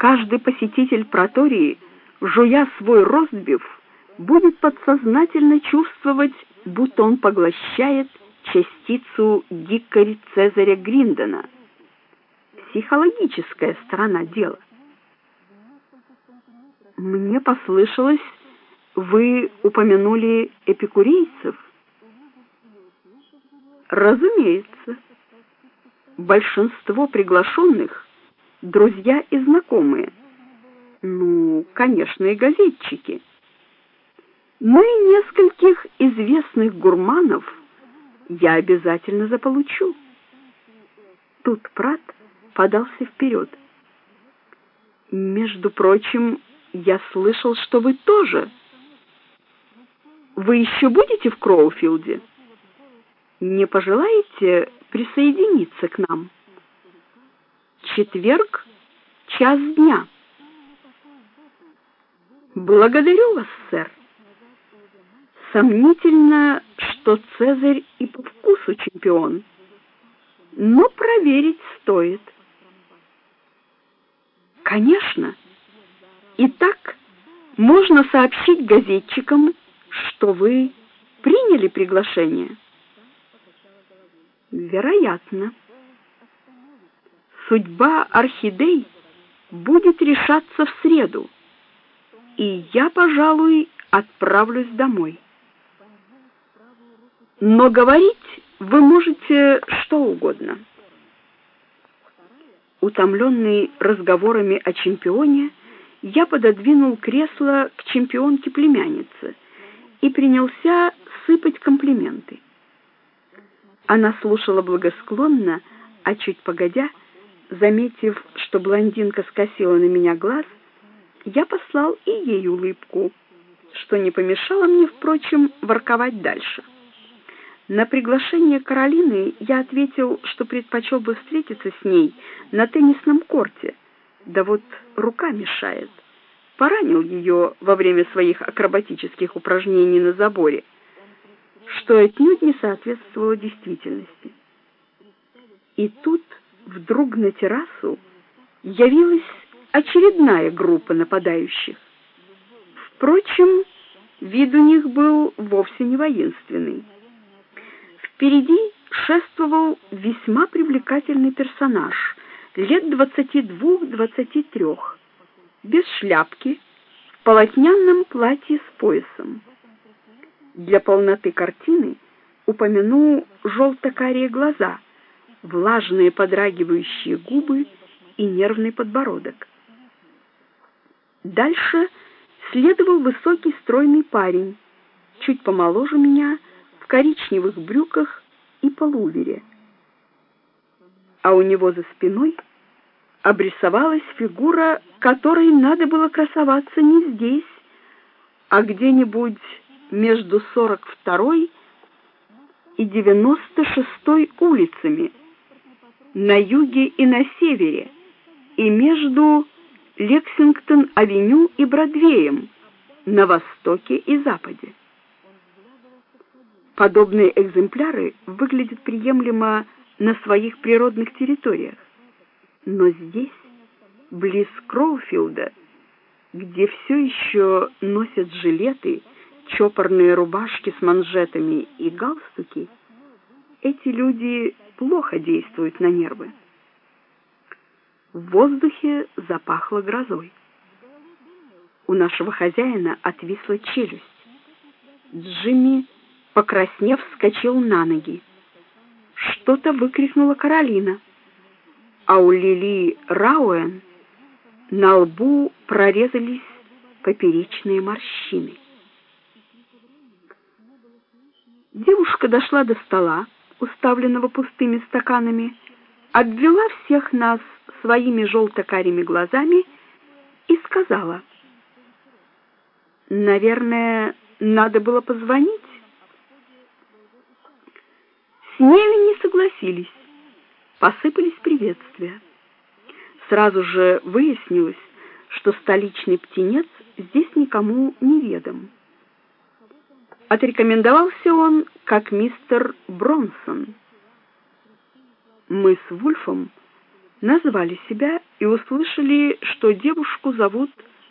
Каждый посетитель Пратории, жуя свой ростбиф, будет подсознательно чувствовать, будто он поглощает частицу Гиккари Цезаря Гриндона. Психологическая сторона дела. Мне послышалось, вы упомянули эпикурейцев? Разумеется. Большинство приглашенных — друзья и знакомые. Ну, конечно, и газетчики. Но и нескольких известных гурманов я обязательно заполучу. Тут Прат подался вперед. Между прочим, я слышал, что вы тоже. Вы еще будете в Кроуфилде? Не пожелаете присоединиться к нам? Четверг, 1:00. Благодарю вас, сэр. Сомнительно, что Цезарь и по вкусу чемпион, но проверить стоит. Конечно. Итак, можно сообщить газетчикам, что вы приняли приглашение. Вероятно. Судьба орхидей будет решаться в среду, и я, пожалуй, отправлюсь домой. Но говорить вы можете что угодно. Утомленный разговорами о чемпионе, я пододвинул кресло к чемпионке-племяннице и принялся сыпать комплименты. Она слушала благосклонно, а чуть погодя, заметив, что блондинка скосила на меня глаз, я послал и ей улыбку, что не помешало мне, впрочем, ворковать дальше. На приглашение Каролины я ответил, что предпочел бы встретиться с ней на теннисном корте, да вот рука мешает. Поранил ее во время своих акробатических упражнений на заборе, что отнюдь не соответствовало действительности. И тут вдруг на террасу явилась очередная группа нападающих. Впрочем, вид у них был вовсе не воинственный. Впереди шествовал весьма привлекательный персонаж, лет 22-23, без шляпки, в полотняном платье с поясом. Для полноты картины упомяну желто-карие глаза, влажные подрагивающие губы и нервный подбородок. Дальше следовал высокий стройный парень, чуть помоложе меня, в коричневых брюках и пуловере. А у него за спиной обрисовалась фигура, которой надо было красоваться не здесь, а где-нибудь между 42-й и 96-й улицами, на юге и на севере, и между Лексингтон-авеню и Бродвеем, на востоке и западе. Подобные экземпляры выглядят приемлемо на своих природных территориях, но здесь, близ Кроуфилда, где все еще носят жилеты, чопорные рубашки с манжетами и галстуки, эти люди плохо действуют на нервы. В воздухе запахло грозой. У нашего хозяина отвисла челюсть. Джимми, покраснев, вскочил на ноги. Что-то выкрикнула Каролина, а у Лили Рауэн на лбу прорезались поперечные морщины. Девушка дошла до стола, уставленного пустыми стаканами, обвела всех нас своими желто-карими глазами и сказала: «Наверное, надо было позвонить». С нею не согласились. Посыпались приветствия. Сразу же выяснилось, что столичный птенец здесь никому не ведом. Отрекомендовался он как мистер Бронсон. Мы с Вульфом назвали себя и услышали, что девушку зовут